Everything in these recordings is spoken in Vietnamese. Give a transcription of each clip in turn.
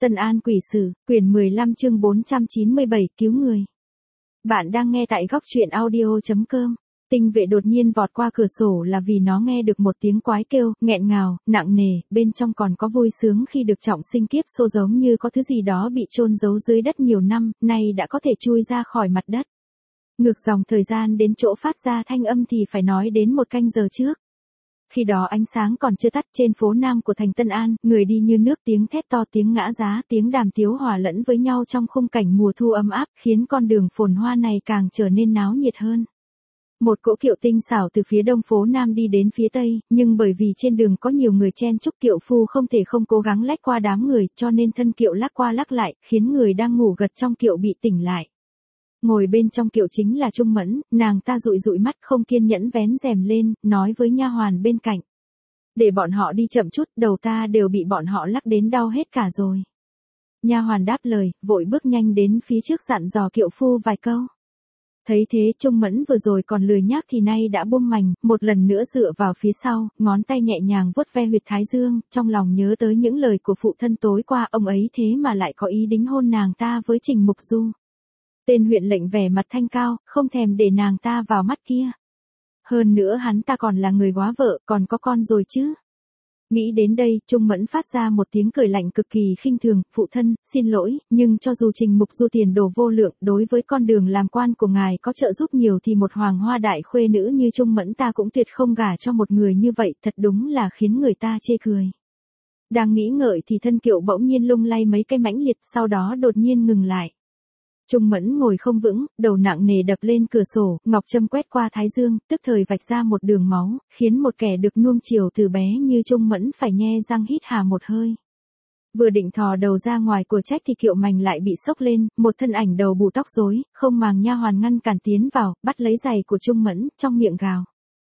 Tân An Quỷ Sử, quyển 15 chương 497, cứu người. Bạn đang nghe tại góc truyện audio.com. Tinh vệ đột nhiên vọt qua cửa sổ là vì nó nghe được một tiếng quái kêu, nghẹn ngào, nặng nề, bên trong còn có vui sướng khi được trọng sinh kiếp xô, giống như có thứ gì đó bị chôn giấu dưới đất nhiều năm, nay đã có thể chui ra khỏi mặt đất. Ngược dòng thời gian đến chỗ phát ra thanh âm thì phải nói đến một canh giờ trước. Khi đó ánh sáng còn chưa tắt, trên phố Nam của thành Tân An, người đi như nước, tiếng thét to, tiếng ngã giá, tiếng đàm tiếu hòa lẫn với nhau trong khung cảnh mùa thu ấm áp, khiến con đường phồn hoa này càng trở nên náo nhiệt hơn. Một cỗ kiệu tinh xảo từ phía đông phố Nam đi đến phía tây, nhưng bởi vì trên đường có nhiều người chen chúc, kiệu phu không thể không cố gắng lách qua đám người, cho nên thân kiệu lắc qua lắc lại, khiến người đang ngủ gật trong kiệu bị tỉnh lại. Ngồi bên trong kiệu chính là Trung Mẫn, nàng ta dụi dụi mắt, không kiên nhẫn vén rèm lên, nói với nha hoàn bên cạnh. Để bọn họ đi chậm chút, đầu ta đều bị bọn họ lắc đến đau hết cả rồi. Nha hoàn đáp lời, vội bước nhanh đến phía trước dặn dò kiệu phu vài câu. Thấy thế, Trung Mẫn vừa rồi còn lười nhác thì nay đã buông mành, một lần nữa dựa vào phía sau, ngón tay nhẹ nhàng vuốt ve huyệt thái dương, trong lòng nhớ tới những lời của phụ thân tối qua, ông ấy thế mà lại có ý đính hôn nàng ta với Trình Mục Du. Tên huyện lệnh vẻ mặt thanh cao, không thèm để nàng ta vào mắt kia. Hơn nữa hắn ta còn là người góa vợ, còn có con rồi chứ. Nghĩ đến đây, Trung Mẫn phát ra một tiếng cười lạnh cực kỳ khinh thường, phụ thân, xin lỗi, nhưng cho dù Trình Mục Du tiền đồ vô lượng, đối với con đường làm quan của ngài có trợ giúp nhiều thì một hoàng hoa đại khuê nữ như Trung Mẫn ta cũng tuyệt không gả cho một người như vậy, thật đúng là khiến người ta chê cười. Đang nghĩ ngợi thì thân kiệu bỗng nhiên lung lay mấy cái mãnh liệt, sau đó đột nhiên ngừng lại. Trung Mẫn ngồi không vững, đầu nặng nề đập lên cửa sổ, ngọc châm quét qua thái dương, tức thời vạch ra một đường máu, khiến một kẻ được nuông chiều từ bé như Trung Mẫn phải nhe răng hít hà một hơi. Vừa định thò đầu ra ngoài của trách thì kiệu mành lại bị sốc lên, một thân ảnh đầu bù tóc rối, không màng nha hoàn ngăn cản tiến vào, bắt lấy giày của Trung Mẫn, trong miệng gào.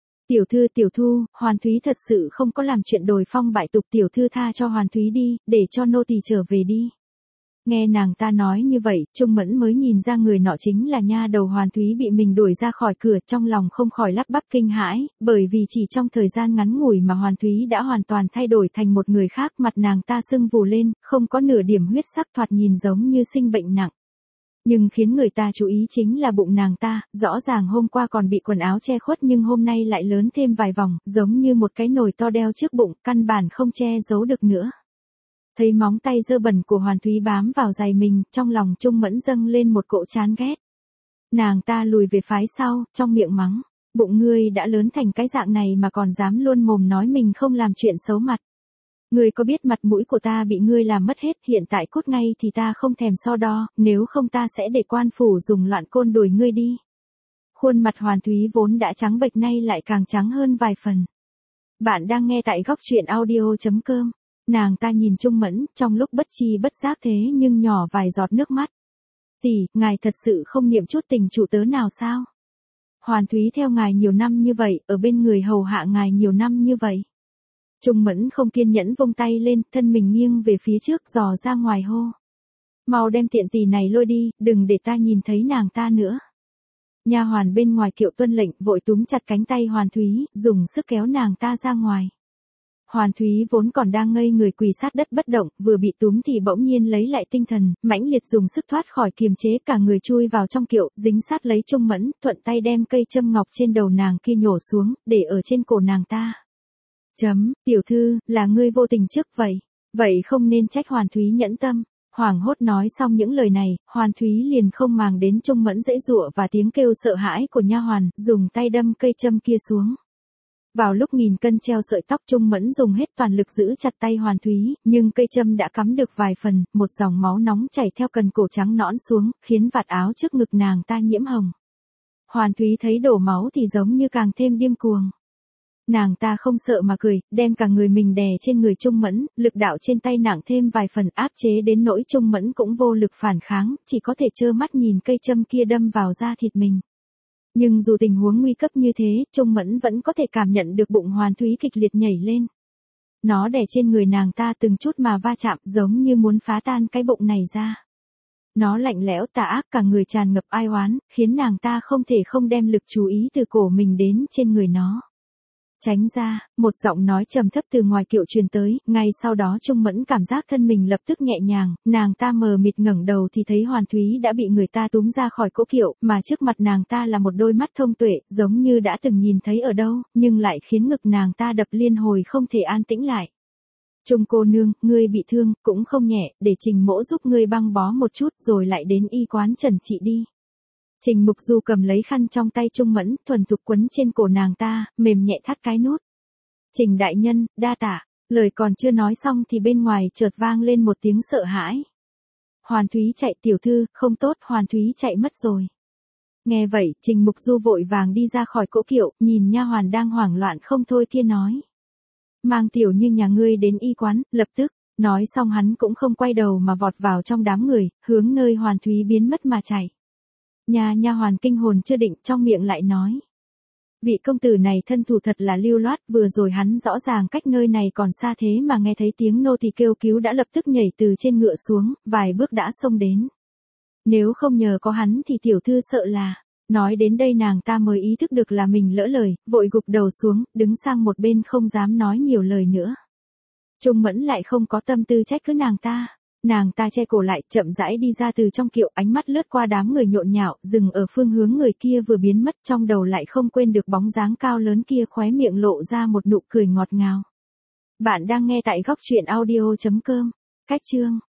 Tiểu Thu, Hoàn Thúy thật sự không có làm chuyện đồi phong bại tục, tiểu thư tha cho Hoàn Thúy đi, để cho nô tỳ trở về đi. Nghe nàng ta nói như vậy, Trung Mẫn mới nhìn ra người nọ chính là nha đầu Hoàn Thúy bị mình đuổi ra khỏi cửa, trong lòng không khỏi lắp bắp kinh hãi, bởi vì chỉ trong thời gian ngắn ngủi mà Hoàn Thúy đã hoàn toàn thay đổi thành một người khác, mặt nàng ta sưng vù lên, không có nửa điểm huyết sắc, thoạt nhìn giống như sinh bệnh nặng. Nhưng khiến người ta chú ý chính là bụng nàng ta, rõ ràng hôm qua còn bị quần áo che khuất nhưng hôm nay lại lớn thêm vài vòng, giống như một cái nồi to đeo trước bụng, căn bản không che giấu được nữa. Thấy móng tay dơ bẩn của Hoàn Thúy bám vào giày mình, trong lòng Trung Mẫn dâng lên một cỗ chán ghét. Nàng ta lùi về phái sau, trong miệng mắng, bụng ngươi đã lớn thành cái dạng này mà còn dám luôn mồm nói mình không làm chuyện xấu mặt. Ngươi có biết mặt mũi của ta bị ngươi làm mất hết, hiện tại cút ngay thì ta không thèm so đo, nếu không ta sẽ để quan phủ dùng loạn côn đuổi ngươi đi. Khuôn mặt Hoàn Thúy vốn đã trắng bệch nay lại càng trắng hơn vài phần. Bạn đang nghe tại góc truyện audio.com. Nàng ta nhìn Trung Mẫn, trong lúc bất chi bất giác thế nhưng nhỏ vài giọt nước mắt. Tỷ, ngài thật sự không niệm chút tình chủ tớ nào sao? Hoàn Thúy theo ngài nhiều năm như vậy, ở bên người hầu hạ ngài nhiều năm như vậy. Trung Mẫn không kiên nhẫn vung tay lên, thân mình nghiêng về phía trước, dò ra ngoài hô. Mau đem tiện tỷ này lôi đi, đừng để ta nhìn thấy nàng ta nữa. Nha hoàn bên ngoài kiệu tuân lệnh, vội túm chặt cánh tay Hoàn Thúy, dùng sức kéo nàng ta ra ngoài. Hoàn Thúy vốn còn đang ngây người quỳ sát đất bất động, vừa bị túm thì bỗng nhiên lấy lại tinh thần, mãnh liệt dùng sức thoát khỏi kiềm chế, cả người chui vào trong kiệu, dính sát lấy Trung Mẫn, thuận tay đem cây châm ngọc trên đầu nàng kia nhổ xuống, để ở trên cổ nàng ta. Tiểu thư, là ngươi vô tình trước vậy không nên trách Hoàn Thúy nhẫn tâm. Hoảng hốt nói xong những lời này, Hoàn Thúy liền không màng đến Trung Mẫn giãy giụa và tiếng kêu sợ hãi của nha hoàn, dùng tay đâm cây châm kia xuống. Vào lúc nghìn cân treo sợi tóc, Trung Mẫn dùng hết toàn lực giữ chặt tay Hoàn Thúy, nhưng cây châm đã cắm được vài phần, một dòng máu nóng chảy theo cần cổ trắng nõn xuống, khiến vạt áo trước ngực nàng ta nhiễm hồng. Hoàn Thúy thấy đổ máu thì giống như càng thêm điên cuồng. Nàng ta không sợ mà cười, đem cả người mình đè trên người Trung Mẫn, lực đạo trên tay nặng thêm vài phần, áp chế đến nỗi Trung Mẫn cũng vô lực phản kháng, chỉ có thể trơ mắt nhìn cây châm kia đâm vào da thịt mình. Nhưng dù tình huống nguy cấp như thế, Trung Mẫn vẫn có thể cảm nhận được bụng Hoàn Thúy kịch liệt nhảy lên. Nó đè trên người nàng ta từng chút mà va chạm, giống như muốn phá tan cái bụng này ra. Nó lạnh lẽo tà ác, cả người tràn ngập ai oán, khiến nàng ta không thể không đem lực chú ý từ cổ mình đến trên người nó. Tránh ra, một giọng nói trầm thấp từ ngoài kiệu truyền tới, ngay sau đó Trung Mẫn cảm giác thân mình lập tức nhẹ nhàng, nàng ta mờ mịt ngẩng đầu thì thấy Hoàn Thúy đã bị người ta túm ra khỏi cỗ kiệu, mà trước mặt nàng ta là một đôi mắt thông tuệ, giống như đã từng nhìn thấy ở đâu, nhưng lại khiến ngực nàng ta đập liên hồi không thể an tĩnh lại. Trung cô nương, ngươi bị thương, cũng không nhẹ, để Trình Mỗ giúp ngươi băng bó một chút rồi lại đến y quán trần trị đi. Trình Mục Du cầm lấy khăn trong tay Trung Mẫn, thuần thục quấn trên cổ nàng ta, mềm nhẹ thắt cái nút. Trình đại nhân, đa tạ, lời còn chưa nói xong thì bên ngoài chợt vang lên một tiếng sợ hãi. Hoàn Thúy chạy, tiểu thư, không tốt, Hoàn Thúy chạy mất rồi. Nghe vậy, Trình Mục Du vội vàng đi ra khỏi cỗ kiệu, nhìn nha hoàn đang hoảng loạn không thôi kia nói. Mang tiểu như nhà ngươi đến y quán, lập tức. Nói xong hắn cũng không quay đầu mà vọt vào trong đám người, hướng nơi Hoàn Thúy biến mất mà chạy. Nha hoàn kinh hồn chưa định, trong miệng lại nói. Vị công tử này thân thủ thật là lưu loát, vừa rồi hắn rõ ràng cách nơi này còn xa thế mà nghe thấy tiếng nô tỳ kêu cứu đã lập tức nhảy từ trên ngựa xuống, vài bước đã xông đến. Nếu không nhờ có hắn thì tiểu thư sợ là. Nói đến đây nàng ta mới ý thức được là mình lỡ lời, vội gục đầu xuống, đứng sang một bên không dám nói nhiều lời nữa. Trung Mẫn lại không có tâm tư trách cứ nàng ta. Nàng ta che cổ lại, chậm rãi đi ra từ trong kiệu, ánh mắt lướt qua đám người nhộn nhạo, dừng ở phương hướng người kia vừa biến mất, trong đầu lại không quên được bóng dáng cao lớn kia, khóe miệng lộ ra một nụ cười ngọt ngào. Bạn đang nghe tại góc truyện audio.com. Cách chương